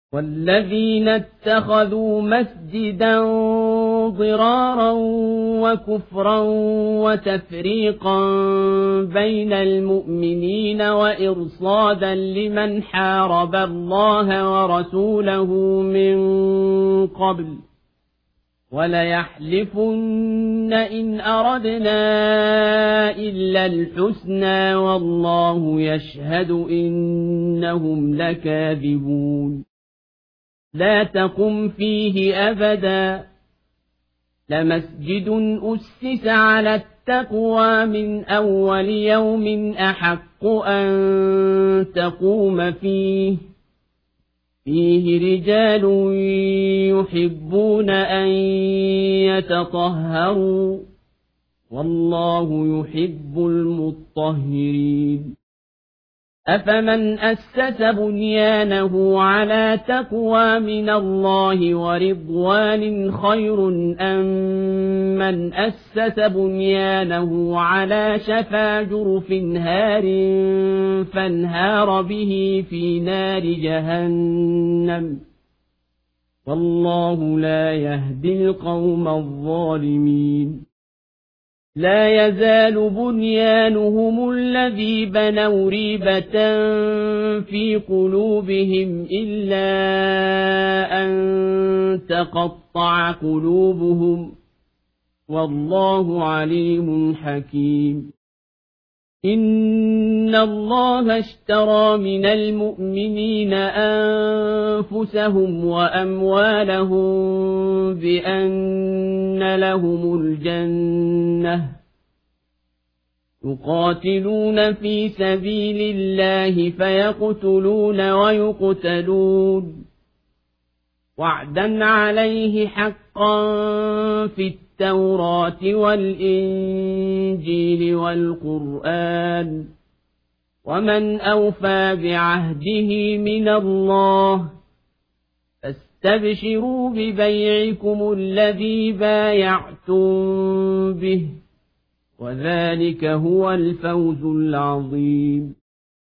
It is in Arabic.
والذين اتخذوا مسجدا ضرارا وكفرا وتفريقا بين المؤمنين وإرصادا لمن حارب الله ورسوله من قبل وليحلفن إن أردنا إلا الحسنى والله يشهد إنهم لكاذبون لا تقم فيه أبدا لمسجد أسس على التقوى من أول يوم أحق أن تقوم فيه رجال يحبون أن يتطهروا والله يحب المطهرين أفمن أسس بنيانه على تقوى من الله ورضوان خير أم من أسس بنيانه على شفا جرف هار فانهار به في نار جهنم والله لا يهدي القوم الظالمين لا يزال بنيانهم الذي بنوا ريبة في قلوبهم إلا أن تقطع قلوبهم والله عليم حكيم إن الله اشترى من المؤمنين أنفسهم وأموالهم بأن لهم الجنة يقاتلون في سبيل الله فيقتلون ويقتلون وعدا عليه حقا في التوراة والإنجيل والقرآن ومن أوفى بعهده من الله فاستبشروا ببيعكم الذي بايعتم به وذلك هو الفوز العظيم